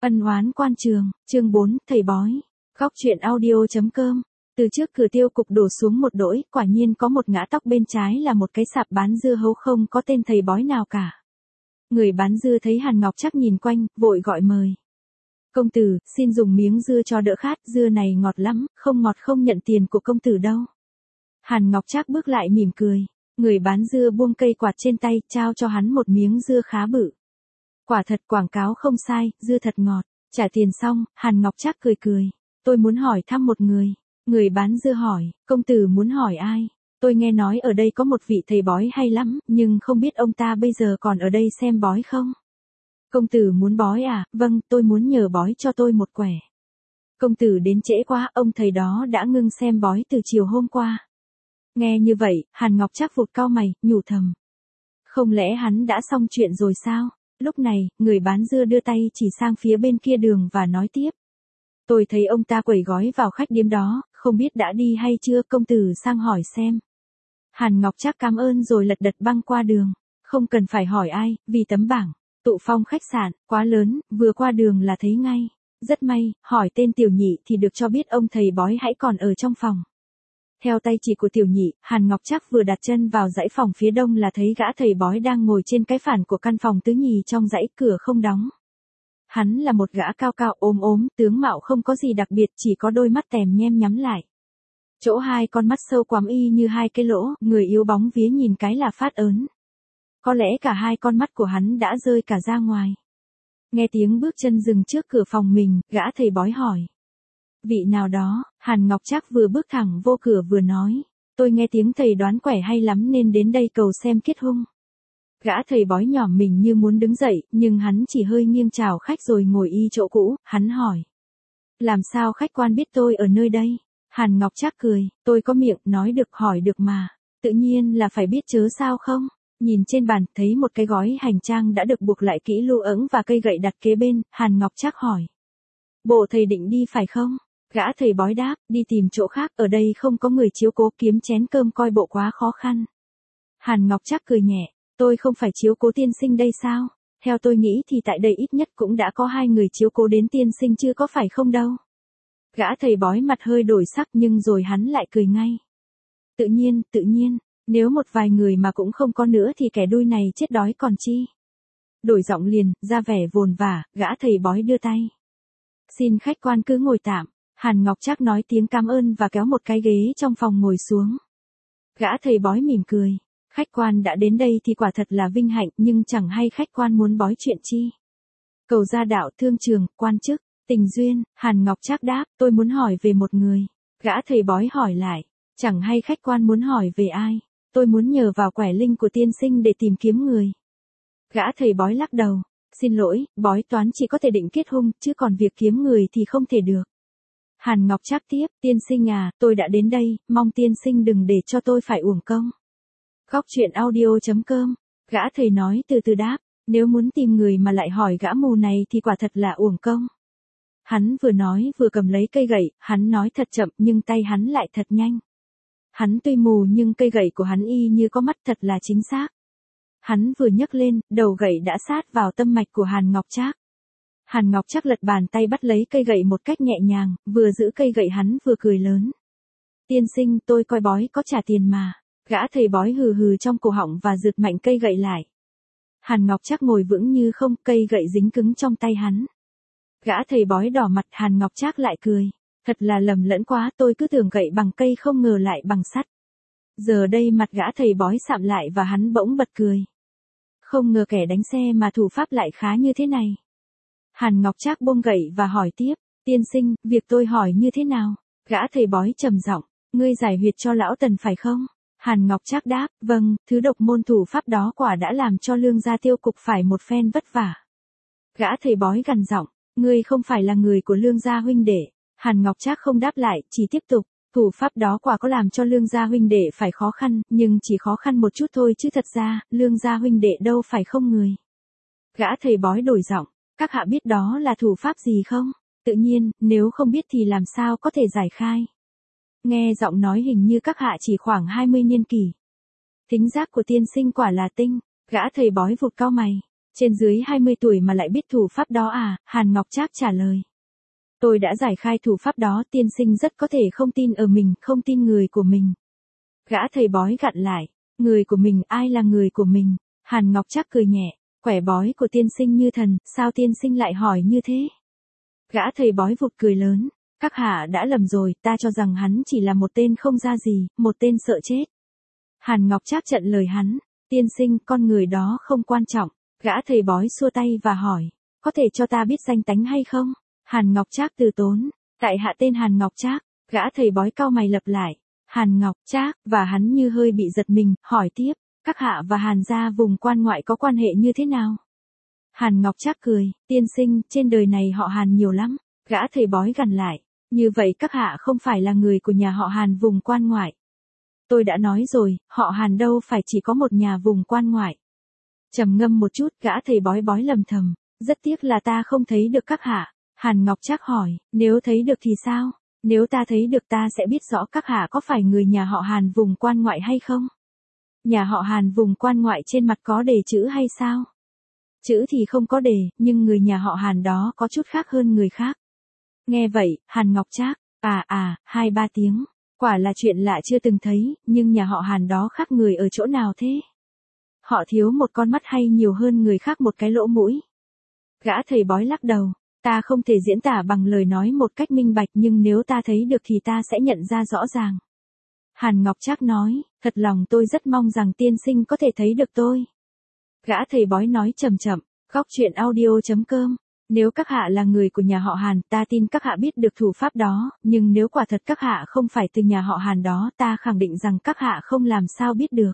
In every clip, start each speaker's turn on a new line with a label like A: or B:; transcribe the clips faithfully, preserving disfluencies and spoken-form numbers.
A: Ân oán quan trường, chương bốn, thầy bói. Góc truyện audio chấm com. Từ trước cửa tiêu cục đổ xuống một đỗi, quả nhiên có một ngã tóc bên trái là một cái sạp bán dưa hấu không có tên thầy bói nào cả. Người bán dưa thấy Hàn Ngọc Trác nhìn quanh, vội gọi mời. Công tử, xin dùng miếng dưa cho đỡ khát, dưa này ngọt lắm, không ngọt không nhận tiền của công tử đâu. Hàn Ngọc Trác bước lại mỉm cười. Người bán dưa buông cây quạt trên tay, trao cho hắn một miếng dưa khá bự. Quả thật quảng cáo không sai, dưa thật ngọt. Trả tiền xong, Hàn Ngọc Trác cười cười. Tôi muốn hỏi thăm một người. Người bán dưa hỏi, công tử muốn hỏi ai? Tôi nghe nói ở đây có một vị thầy bói hay lắm, nhưng không biết ông ta bây giờ còn ở đây xem bói không? Công tử muốn bói à? Vâng, tôi muốn nhờ bói cho tôi một quẻ. Công tử đến trễ quá, ông thầy đó đã ngưng xem bói từ chiều hôm qua. Nghe như vậy, Hàn Ngọc Trác vụt cau mày, nhủ thầm. Không lẽ hắn đã xong chuyện rồi sao? Lúc này, người bán dưa đưa tay chỉ sang phía bên kia đường và nói tiếp. Tôi thấy ông ta quẩy gói vào khách điếm đó, không biết đã đi hay chưa, công tử sang hỏi xem. Hàn Ngọc Trác cảm ơn rồi lật đật băng qua đường. Không cần phải hỏi ai, vì tấm bảng Tụ Phong khách sạn quá lớn, vừa qua đường là thấy ngay. Rất may, hỏi tên tiểu nhị thì được cho biết ông thầy bói hãy còn ở trong phòng. Theo tay chỉ của tiểu nhị, Hàn Ngọc Trác vừa đặt chân vào dãy phòng phía đông là thấy gã thầy bói đang ngồi trên cái phản của căn phòng tứ nhì trong dãy, cửa không đóng. Hắn là một gã cao cao ốm ốm, tướng mạo không có gì đặc biệt, chỉ có đôi mắt tèm nhem nhắm lại. Chỗ hai con mắt sâu quắm y như hai cái lỗ, người yếu bóng vía nhìn cái là phát ớn. Có lẽ cả hai con mắt của hắn đã rơi cả ra ngoài. Nghe tiếng bước chân dừng trước cửa phòng mình, gã thầy bói hỏi. Vị nào đó? Hàn Ngọc Trác vừa bước thẳng vô cửa vừa nói. Tôi nghe tiếng thầy đoán quẻ hay lắm nên đến đây cầu xem kết hung. Gã thầy bói nhỏm mình như muốn đứng dậy, nhưng hắn chỉ hơi nghiêng chào khách rồi ngồi y chỗ cũ, hắn hỏi. Làm sao khách quan biết tôi ở nơi đây? Hàn Ngọc Trác cười, tôi có miệng, nói được hỏi được mà. Tự nhiên là phải biết chớ sao không? Nhìn trên bàn, thấy một cái gói hành trang đã được buộc lại kỹ lũ ỡng và cây gậy đặt kế bên, Hàn Ngọc Trác hỏi. Bộ thầy định đi phải không? Gã thầy bói đáp, đi tìm chỗ khác, ở đây không có người chiếu cố, kiếm chén cơm coi bộ quá khó khăn. Hàn Ngọc Trác cười nhẹ, tôi không phải chiếu cố tiên sinh đây sao? Theo tôi nghĩ thì tại đây ít nhất cũng đã có hai người chiếu cố đến tiên sinh chứ có phải không đâu. Gã thầy bói mặt hơi đổi sắc nhưng rồi hắn lại cười ngay. Tự nhiên, tự nhiên, nếu một vài người mà cũng không có nữa thì kẻ đuôi này chết đói còn chi. Đổi giọng liền, ra vẻ vồn vả, gã thầy bói đưa tay. Xin khách quan cứ ngồi tạm. Hàn Ngọc Trác nói tiếng cảm ơn và kéo một cái ghế trong phòng ngồi xuống. Gã thầy bói mỉm cười. Khách quan đã đến đây thì quả thật là vinh hạnh, nhưng chẳng hay khách quan muốn bói chuyện chi. Cầu gia đạo, thương trường, quan chức, tình duyên. Hàn Ngọc Trác đáp, tôi muốn hỏi về một người. Gã thầy bói hỏi lại, chẳng hay khách quan muốn hỏi về ai. Tôi muốn nhờ vào quẻ linh của tiên sinh để tìm kiếm người. Gã thầy bói lắc đầu, xin lỗi, bói toán chỉ có thể định kết hung, chứ còn việc kiếm người thì không thể được. Hàn Ngọc Trác tiếp, tiên sinh à, tôi đã đến đây, mong tiên sinh đừng để cho tôi phải uổng công. Góc truyện audio chấm com. Gã thầy nói từ từ đáp, nếu muốn tìm người mà lại hỏi gã mù này thì quả thật là uổng công. Hắn vừa nói vừa cầm lấy cây gậy, hắn nói thật chậm nhưng tay hắn lại thật nhanh. Hắn tuy mù nhưng cây gậy của hắn y như có mắt, thật là chính xác. Hắn vừa nhấc lên, đầu gậy đã sát vào tâm mạch của Hàn Ngọc Trác. Hàn Ngọc Trác lật bàn tay bắt lấy cây gậy một cách nhẹ nhàng, vừa giữ cây gậy hắn vừa cười lớn. Tiên sinh, tôi coi bói có trả tiền mà. Gã thầy bói hừ hừ trong cổ họng và giật mạnh cây gậy lại. Hàn Ngọc Trác ngồi vững như không, cây gậy dính cứng trong tay hắn. Gã thầy bói đỏ mặt, Hàn Ngọc Trác lại cười. Thật là lầm lẫn quá, tôi cứ tưởng gậy bằng cây không ngờ lại bằng sắt. Giờ đây mặt gã thầy bói sạm lại và hắn bỗng bật cười. Không ngờ kẻ đánh xe mà thủ pháp lại khá như thế này. Hàn Ngọc Trác buông gậy và hỏi tiếp, tiên sinh, việc tôi hỏi như thế nào? Gã thầy bói trầm giọng, ngươi giải huyệt cho lão Tần phải không? Hàn Ngọc Trác đáp, vâng, thứ độc môn thủ pháp đó quả đã làm cho lương gia tiêu cục phải một phen vất vả. Gã thầy bói gằn giọng, ngươi không phải là người của lương gia huynh đệ. Hàn Ngọc Trác không đáp lại, chỉ tiếp tục, thủ pháp đó quả có làm cho lương gia huynh đệ phải khó khăn, nhưng chỉ khó khăn một chút thôi chứ thật ra, lương gia huynh đệ đâu phải không người. Gã thầy bói đổi giọng, các hạ biết đó là thủ pháp gì không? Tự nhiên, nếu không biết thì làm sao có thể giải khai. Nghe giọng nói hình như các hạ chỉ khoảng hai mươi niên kỷ. Thính giác của tiên sinh quả là tinh, gã thầy bói vụt cau mày. Trên dưới hai mươi tuổi mà lại biết thủ pháp đó à, Hàn Ngọc Trác trả lời. Tôi đã giải khai thủ pháp đó, tiên sinh rất có thể không tin ở mình, không tin người của mình. Gã thầy bói gặn lại, người của mình, ai là người của mình? Hàn Ngọc Trác cười nhẹ, quẻ bói của tiên sinh như thần, sao tiên sinh lại hỏi như thế? Gã thầy bói vụt cười lớn, các hạ đã lầm rồi, ta cho rằng hắn chỉ là một tên không ra gì, một tên sợ chết. Hàn Ngọc Trác chặn lời hắn, tiên sinh, con người đó không quan trọng. Gã thầy bói xua tay và hỏi, có thể cho ta biết danh tánh hay không? Hàn Ngọc Trác từ tốn, tại hạ tên Hàn Ngọc Trác. Gã thầy bói cau mày lặp lại, Hàn Ngọc Trác, và hắn như hơi bị giật mình, hỏi tiếp, các hạ và Hàn gia vùng quan ngoại có quan hệ như thế nào? Hàn Ngọc Trác cười, tiên sinh, trên đời này họ Hàn nhiều lắm. Gã thầy bói gằn lại, như vậy các hạ không phải là người của nhà họ Hàn vùng quan ngoại. Tôi đã nói rồi, họ Hàn đâu phải chỉ có một nhà vùng quan ngoại. Trầm ngâm một chút, gã thầy bói bói lầm thầm, rất tiếc là ta không thấy được các hạ. Hàn Ngọc Trác hỏi, nếu thấy được thì sao? Nếu ta thấy được ta sẽ biết rõ các hạ có phải người nhà họ Hàn vùng quan ngoại hay không? Nhà họ Hàn vùng quan ngoại trên mặt có đề chữ hay sao? Chữ thì không có đề, nhưng người nhà họ Hàn đó có chút khác hơn người khác. Nghe vậy, Hàn Ngọc Trác, à à, hai ba tiếng. Quả là chuyện lạ chưa từng thấy, nhưng nhà họ Hàn đó khác người ở chỗ nào thế? Họ thiếu một con mắt hay nhiều hơn người khác một cái lỗ mũi? Gã thầy bói lắc đầu, ta không thể diễn tả bằng lời nói một cách minh bạch, nhưng nếu ta thấy được thì ta sẽ nhận ra rõ ràng. Hàn Ngọc Trác nói, thật lòng tôi rất mong rằng tiên sinh có thể thấy được tôi. Gã thầy bói nói chậm chậm, góc truyện audio chấm com. Nếu các hạ là người của nhà họ Hàn, ta tin các hạ biết được thủ pháp đó, nhưng nếu quả thật các hạ không phải từ nhà họ Hàn đó, ta khẳng định rằng các hạ không làm sao biết được.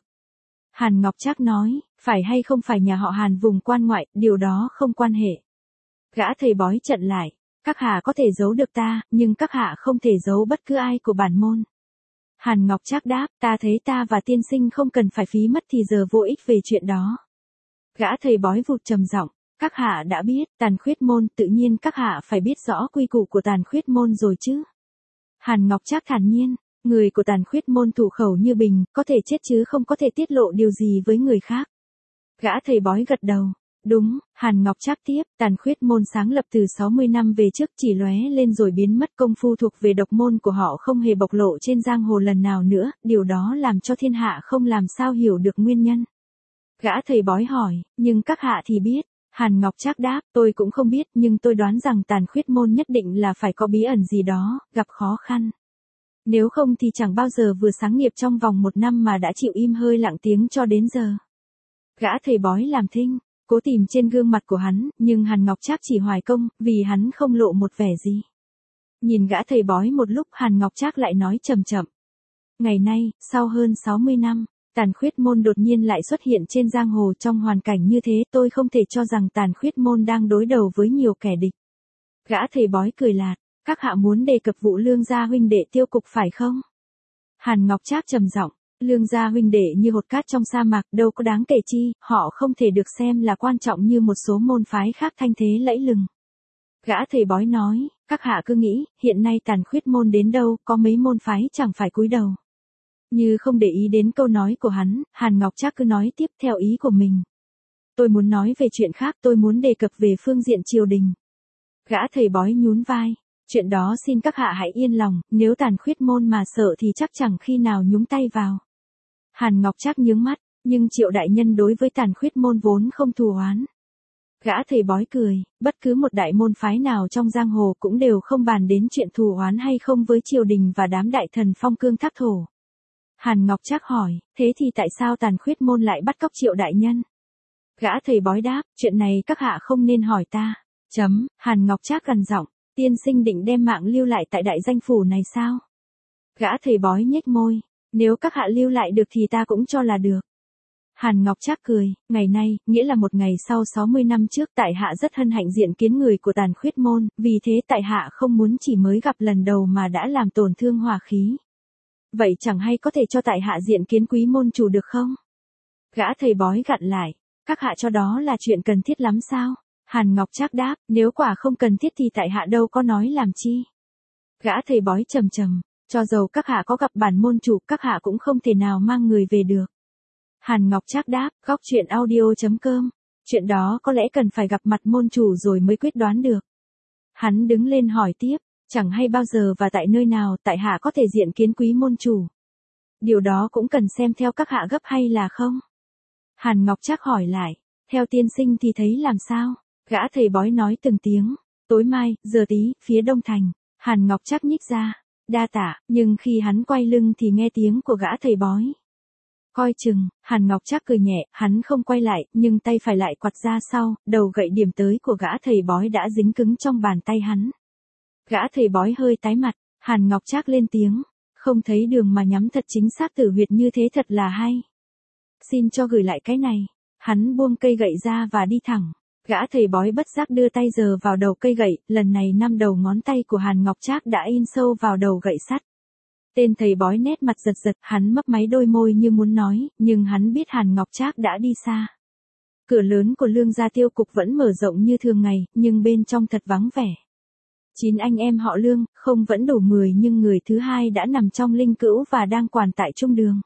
A: Hàn Ngọc Trác nói, phải hay không phải nhà họ Hàn vùng quan ngoại, điều đó không quan hệ. Gã thầy bói chặn lại, các hạ có thể giấu được ta, nhưng các hạ không thể giấu bất cứ ai của bản môn. Hàn Ngọc Trác đáp, ta thấy ta và tiên sinh không cần phải phí mất thì giờ vô ích về chuyện đó. Gã thầy bói vụt trầm giọng, các hạ đã biết, Tàn Khuyết môn, tự nhiên các hạ phải biết rõ quy củ của Tàn Khuyết môn rồi chứ. Hàn Ngọc Trác thản nhiên, người của Tàn Khuyết môn thủ khẩu như bình, có thể chết chứ không có thể tiết lộ điều gì với người khác. Gã thầy bói gật đầu, đúng. Hàn Ngọc Trác tiếp, Tàn Khuyết môn sáng lập từ sáu mươi năm về trước, chỉ lóe lên rồi biến mất, công phu thuộc về độc môn của họ không hề bộc lộ trên giang hồ lần nào nữa, điều đó làm cho thiên hạ không làm sao hiểu được nguyên nhân. Gã thầy bói hỏi, nhưng các hạ thì biết? Hàn Ngọc Trác đáp, tôi cũng không biết, nhưng tôi đoán rằng Tàn Khuyết môn nhất định là phải có bí ẩn gì đó, gặp khó khăn. Nếu không thì chẳng bao giờ vừa sáng nghiệp trong vòng một năm mà đã chịu im hơi lặng tiếng cho đến giờ. Gã thầy bói làm thinh, cố tìm trên gương mặt của hắn, nhưng Hàn Ngọc Trác chỉ hoài công, vì hắn không lộ một vẻ gì. Nhìn gã thầy bói một lúc, Hàn Ngọc Trác lại nói chậm chậm. Ngày nay, sau hơn sáu mươi năm, Tàn Khuyết môn đột nhiên lại xuất hiện trên giang hồ trong hoàn cảnh như thế, tôi không thể cho rằng Tàn Khuyết môn đang đối đầu với nhiều kẻ địch. Gã thầy bói cười lạt, các hạ muốn đề cập vụ Lương gia huynh đệ tiêu cục phải không? Hàn Ngọc Trác trầm giọng, Lương gia huynh đệ như hột cát trong sa mạc, đâu có đáng kể chi, họ không thể được xem là quan trọng như một số môn phái khác thanh thế lẫy lừng. Gã thầy bói nói, các hạ cứ nghĩ, hiện nay Tàn Khuyết môn đến đâu, có mấy môn phái chẳng phải cúi đầu. Như không để ý đến câu nói của hắn, Hàn Ngọc Trác cứ nói tiếp theo ý của mình. Tôi muốn nói về chuyện khác, tôi muốn đề cập về phương diện triều đình. Gã thầy bói nhún vai, chuyện đó xin các hạ hãy yên lòng, nếu Tàn Khuyết môn mà sợ thì chắc chẳng khi nào nhúng tay vào. Hàn Ngọc Trác nhướng mắt, nhưng Triệu đại nhân đối với Tàn Khuyết môn vốn không thù oán. Gã thầy bói cười, bất cứ một đại môn phái nào trong giang hồ cũng đều không bàn đến chuyện thù oán hay không với triều đình và đám đại thần phong cương thác thổ. Hàn Ngọc Trác hỏi, thế thì tại sao Tàn Khuyết môn lại bắt cóc Triệu đại nhân? Gã thầy bói đáp, chuyện này các hạ không nên hỏi ta. Chấm, Hàn Ngọc Trác gằn giọng, tiên sinh định đem mạng lưu lại tại đại danh phủ này sao? Gã thầy bói nhếch môi, nếu các hạ lưu lại được thì ta cũng cho là được. Hàn Ngọc Trác cười, ngày nay, nghĩa là một ngày sau sáu mươi năm trước, tại hạ rất hân hạnh diện kiến người của Tàn Khuyết môn, vì thế tại hạ không muốn chỉ mới gặp lần đầu mà đã làm tổn thương hòa khí. Vậy chẳng hay có thể cho tại hạ diện kiến quý môn chủ được không? Gã thầy bói gặn lại, các hạ cho đó là chuyện cần thiết lắm sao? Hàn Ngọc Trác đáp, nếu quả không cần thiết thì tại hạ đâu có nói làm chi. Gã thầy bói trầm trầm, cho dầu các hạ có gặp bản môn chủ, các hạ cũng không thể nào mang người về được. Hàn Ngóc Trác đáp, góc truyện audio chấm com Chuyện đó có lẽ cần phải gặp mặt môn chủ rồi mới quyết đoán được. Hắn đứng lên hỏi tiếp, chẳng hay bao giờ và tại nơi nào tại hạ có thể diện kiến quý môn chủ. Điều đó cũng cần xem theo các hạ gấp hay là không? Hàn Ngọc Trác hỏi lại, theo tiên sinh thì thấy làm sao? Gã thầy bói nói từng tiếng, tối mai, giờ tí, phía đông thành. Hàn Ngọc Trác nhích ra, đa tạ, nhưng khi hắn quay lưng thì nghe tiếng của gã thầy bói. Coi chừng, Hàn Ngọc Trác cười nhẹ, hắn không quay lại, nhưng tay phải lại quặt ra sau, đầu gậy điểm tới của gã thầy bói đã dính cứng trong bàn tay hắn. Gã thầy bói hơi tái mặt, Hàn Ngọc Trác lên tiếng, không thấy đường mà nhắm thật chính xác tử huyệt như thế thật là hay. Xin cho gửi lại cái này. Hắn buông cây gậy ra và đi thẳng. Gã thầy bói bất giác đưa tay giờ vào đầu cây gậy, lần này năm đầu ngón tay của Hàn Ngọc Trác đã in sâu vào đầu gậy sắt. Tên thầy bói nét mặt giật giật, hắn mấp máy đôi môi như muốn nói, nhưng hắn biết Hàn Ngọc Trác đã đi xa. Cửa lớn của Lương gia tiêu cục vẫn mở rộng như thường ngày, nhưng bên trong thật vắng vẻ. Chín anh em họ Lương, không vẫn đủ mười nhưng người thứ hai đã nằm trong linh cữu và đang quản tại trung đường.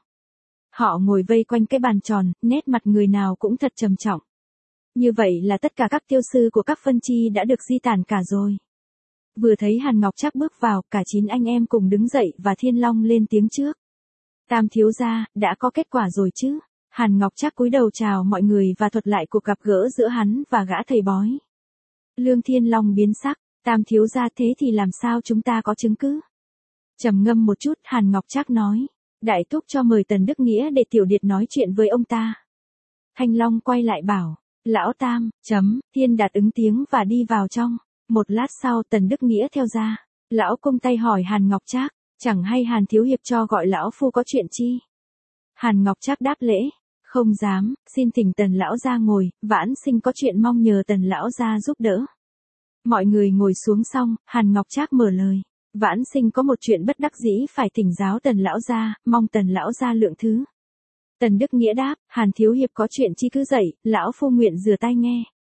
A: Họ ngồi vây quanh cái bàn tròn, nét mặt người nào cũng thật trầm trọng. Như vậy là tất cả các tiêu sư của các phân chi đã được di tản cả rồi. Vừa thấy Hàn Ngọc Trác bước vào, cả chín anh em cùng đứng dậy và Thiên Long lên tiếng trước. Tam thiếu gia, đã có kết quả rồi chứ? Hàn Ngọc Trác cúi đầu chào mọi người và thuật lại cuộc gặp gỡ giữa hắn và gã thầy bói. Lương Thiên Long biến sắc, Tam thiếu gia thế thì làm sao chúng ta có chứng cứ? Trầm ngâm một chút, Hàn Ngọc Trác nói. Đại thúc cho mời Tần Đức Nghĩa để tiểu điệt nói chuyện với ông ta. Thanh Long quay lại bảo, lão Tam, chấm, Thiên Đạt ứng tiếng và đi vào trong. Một lát sau Tần Đức Nghĩa theo ra. Lão cung tay hỏi Hàn Ngọc Trác, chẳng hay Hàn thiếu hiệp cho gọi lão phu có chuyện chi? Hàn Ngọc Trác đáp lễ, không dám, xin thỉnh Tần lão ra ngồi, vãn sinh có chuyện mong nhờ Tần lão ra giúp đỡ. Mọi người ngồi xuống xong, Hàn Ngọc Trác mở lời. Vãn sinh có một chuyện bất đắc dĩ phải thỉnh giáo Tần lão gia, mong Tần lão gia lượng thứ. Tần Đức Nghĩa đáp, Hàn thiếu hiệp có chuyện chi cứ dậy, lão phu nguyện rửa tai nghe.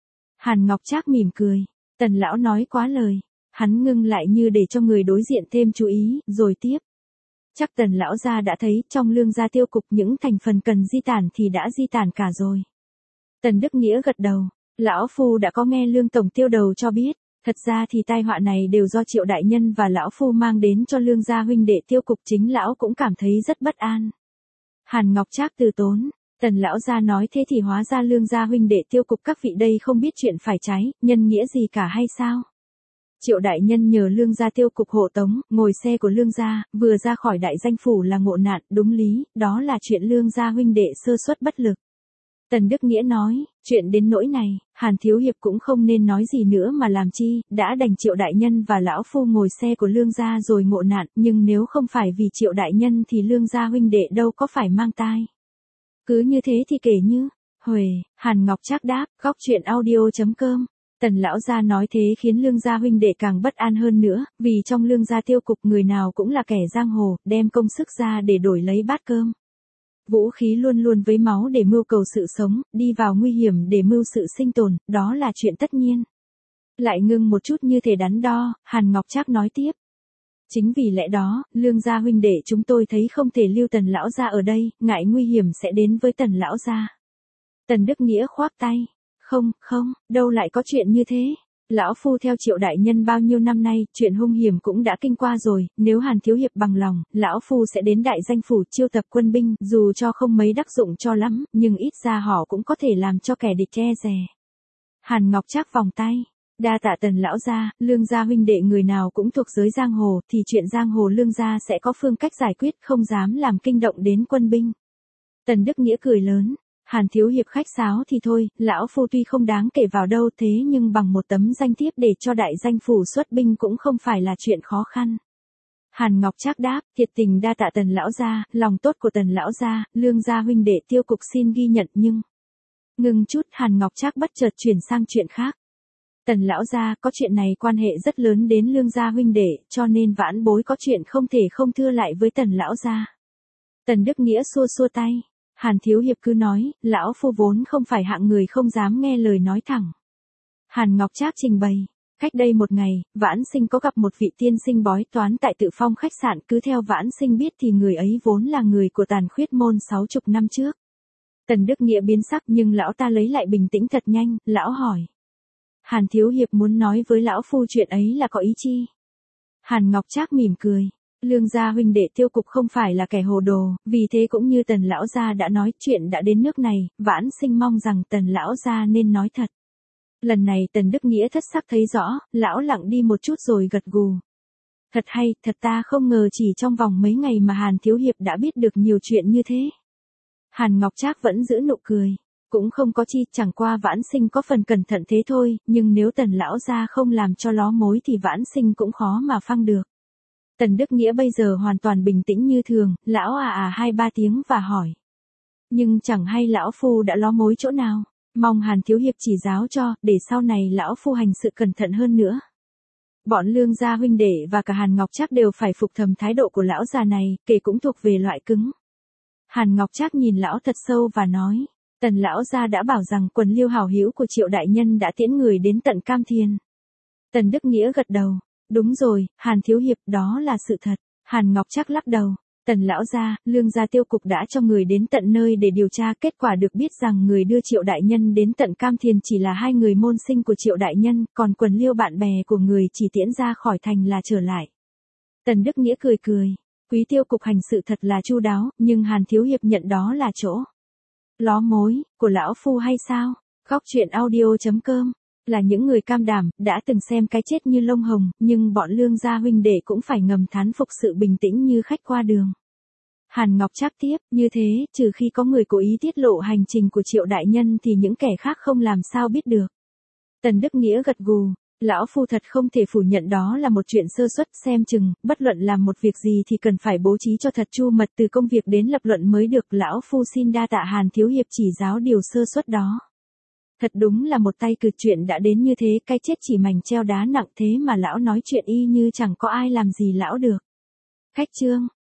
A: Hàn Ngọc Trác mỉm cười, Tần lão nói quá lời. Hắn ngưng lại như để cho người đối diện thêm chú ý, rồi tiếp. Chắc Tần lão gia đã thấy trong Lương gia tiêu cục những thành phần cần di tản thì đã di tản cả rồi. Tần Đức Nghĩa gật đầu, lão phu đã có nghe Lương tổng tiêu đầu cho biết. Thật ra thì tai họa này đều do Triệu đại nhân và lão phu mang đến cho Lương gia huynh đệ tiêu cục, chính lão cũng cảm thấy rất bất an. Hàn Ngọc Trác từ tốn, Tần lão gia nói thế thì hóa ra Lương gia huynh đệ tiêu cục các vị đây không biết chuyện phải trái, nhân nghĩa gì cả hay sao? Triệu đại nhân nhờ Lương gia tiêu cục hộ tống, ngồi xe của Lương gia, vừa ra khỏi đại danh phủ là ngộ nạn, đúng lý, đó là chuyện Lương gia huynh đệ sơ suất bất lực. Tần Đức Nghĩa nói, chuyện đến nỗi này, Hàn thiếu hiệp cũng không nên nói gì nữa mà làm chi, đã đành Triệu đại nhân và lão phu ngồi xe của Lương gia rồi ngộ nạn, nhưng nếu không phải vì Triệu đại nhân thì Lương gia huynh đệ đâu có phải mang tai. Cứ như thế thì kể như, Huề, Hàn Ngọc Trác đáp, góc truyện audio chấm com. Tần lão gia nói thế khiến Lương gia huynh đệ càng bất an hơn nữa, vì trong Lương gia tiêu cục người nào cũng là kẻ giang hồ, đem công sức ra để đổi lấy bát cơm. Vũ khí luôn luôn với máu để mưu cầu sự sống, đi vào nguy hiểm để mưu sự sinh tồn, đó là chuyện tất nhiên. Lại ngưng một chút như thể đắn đo, Hàn Ngọc Trác nói tiếp. Chính vì lẽ đó, Lương gia huynh đệ chúng tôi thấy không thể lưu Tần lão gia ở đây, ngại nguy hiểm sẽ đến với Tần lão gia. Tần Đức Nghĩa khoác tay. Không, không, đâu lại có chuyện như thế. Lão phu theo Triệu đại nhân bao nhiêu năm nay, chuyện hung hiểm cũng đã kinh qua rồi, nếu Hàn thiếu hiệp bằng lòng, lão phu sẽ đến đại danh phủ chiêu tập quân binh, dù cho không mấy đắc dụng cho lắm, nhưng ít ra họ cũng có thể làm cho kẻ địch e dè. Hàn Ngọc Trác vòng tay, đa tạ Tần lão gia, Lương gia huynh đệ người nào cũng thuộc giới giang hồ, thì chuyện giang hồ Lương gia sẽ có phương cách giải quyết, không dám làm kinh động đến quân binh. Tần Đức Nghĩa cười lớn. Hàn thiếu hiệp khách sáo thì thôi, lão phu tuy không đáng kể vào đâu thế nhưng bằng một tấm danh thiếp để cho đại danh phủ xuất binh cũng không phải là chuyện khó khăn. Hàn Ngọc Trác đáp, thiệt tình đa tạ Tần lão gia, lòng tốt của Tần lão gia, Lương gia huynh đệ tiêu cục xin ghi nhận nhưng... Ngừng chút, Hàn Ngọc Trác bất chợt chuyển sang chuyện khác. Tần lão gia, có chuyện này quan hệ rất lớn đến Lương gia huynh đệ, cho nên vãn bối có chuyện không thể không thưa lại với Tần lão gia. Tần Đức Nghĩa xua xua tay. Hàn thiếu hiệp cứ nói, lão phu vốn không phải hạng người không dám nghe lời nói thẳng. Hàn Ngọc Trác trình bày, cách đây một ngày, vãn sinh có gặp một vị tiên sinh bói toán tại Tự Phong khách sạn, cứ theo vãn sinh biết thì người ấy vốn là người của Tàn Khuyết môn sáu chục năm trước. Tần Đức Nghĩa biến sắc nhưng lão ta lấy lại bình tĩnh thật nhanh, lão hỏi. Hàn Thiếu Hiệp muốn nói với lão phu chuyện ấy là có ý chi? Hàn Ngọc Trác mỉm cười. Lương gia huynh đệ Tiêu Cục không phải là kẻ hồ đồ, vì thế cũng như Tần lão gia đã nói, chuyện đã đến nước này, Vãn Sinh mong rằng Tần lão gia nên nói thật. Lần này Tần Đức Nghĩa thất sắc thấy rõ, lão lặng đi một chút rồi gật gù. Thật hay, thật ta không ngờ chỉ trong vòng mấy ngày mà Hàn Thiếu Hiệp đã biết được nhiều chuyện như thế. Hàn Ngọc Trác vẫn giữ nụ cười. Cũng không có chi, chẳng qua Vãn Sinh có phần cẩn thận thế thôi, nhưng nếu Tần lão gia không làm cho ló mối thì Vãn Sinh cũng khó mà phăng được. Tần Đức Nghĩa bây giờ hoàn toàn bình tĩnh như thường, lão à à hai ba tiếng và hỏi. Nhưng chẳng hay lão phu đã ló mối chỗ nào, mong Hàn Thiếu Hiệp chỉ giáo cho, để sau này lão phu hành sự cẩn thận hơn nữa. Bọn Lương gia huynh đệ và cả Hàn Ngọc Trác đều phải phục thầm thái độ của lão già này, kể cũng thuộc về loại cứng. Hàn Ngọc Trác nhìn lão thật sâu và nói, Tần lão gia đã bảo rằng quần liêu hảo hữu của Triệu đại nhân đã tiễn người đến tận Cam Thiền. Tần Đức Nghĩa gật đầu, đúng rồi, Hàn Thiếu Hiệp, đó là sự thật. Hàn Ngọc Trác lắc đầu, Tần lão gia, Lương gia Tiêu Cục đã cho người đến tận nơi để điều tra, kết quả được biết rằng người đưa Triệu đại nhân đến tận Cam Thiền chỉ là hai người môn sinh của Triệu đại nhân, còn quần liêu bạn bè của người chỉ tiễn ra khỏi thành là trở lại. Tần Đức Nghĩa cười cười, Quý Tiêu Cục hành sự thật là chu đáo, nhưng Hàn Thiếu Hiệp nhận đó là chỗ ló mối của lão phu hay sao? Góc truyện audio chấm com là những người cam đảm, đã từng xem cái chết như lông hồng, nhưng bọn Lương gia huynh đệ cũng phải ngầm thán phục sự bình tĩnh như khách qua đường. Hàn Ngọc Trác tiếp, như thế, trừ khi có người cố ý tiết lộ hành trình của Triệu đại nhân thì những kẻ khác không làm sao biết được. Tần Đức Nghĩa gật gù, lão phu thật không thể phủ nhận đó là một chuyện sơ suất, xem chừng, bất luận làm một việc gì thì cần phải bố trí cho thật chu mật từ công việc đến lập luận mới được, lão phu xin đa tạ Hàn Thiếu Hiệp chỉ giáo điều sơ suất đó. Thật đúng là một tay cực, chuyện đã đến như thế, cái chết chỉ mảnh treo đá nặng thế mà lão nói chuyện y như chẳng có ai làm gì lão được. Khách chương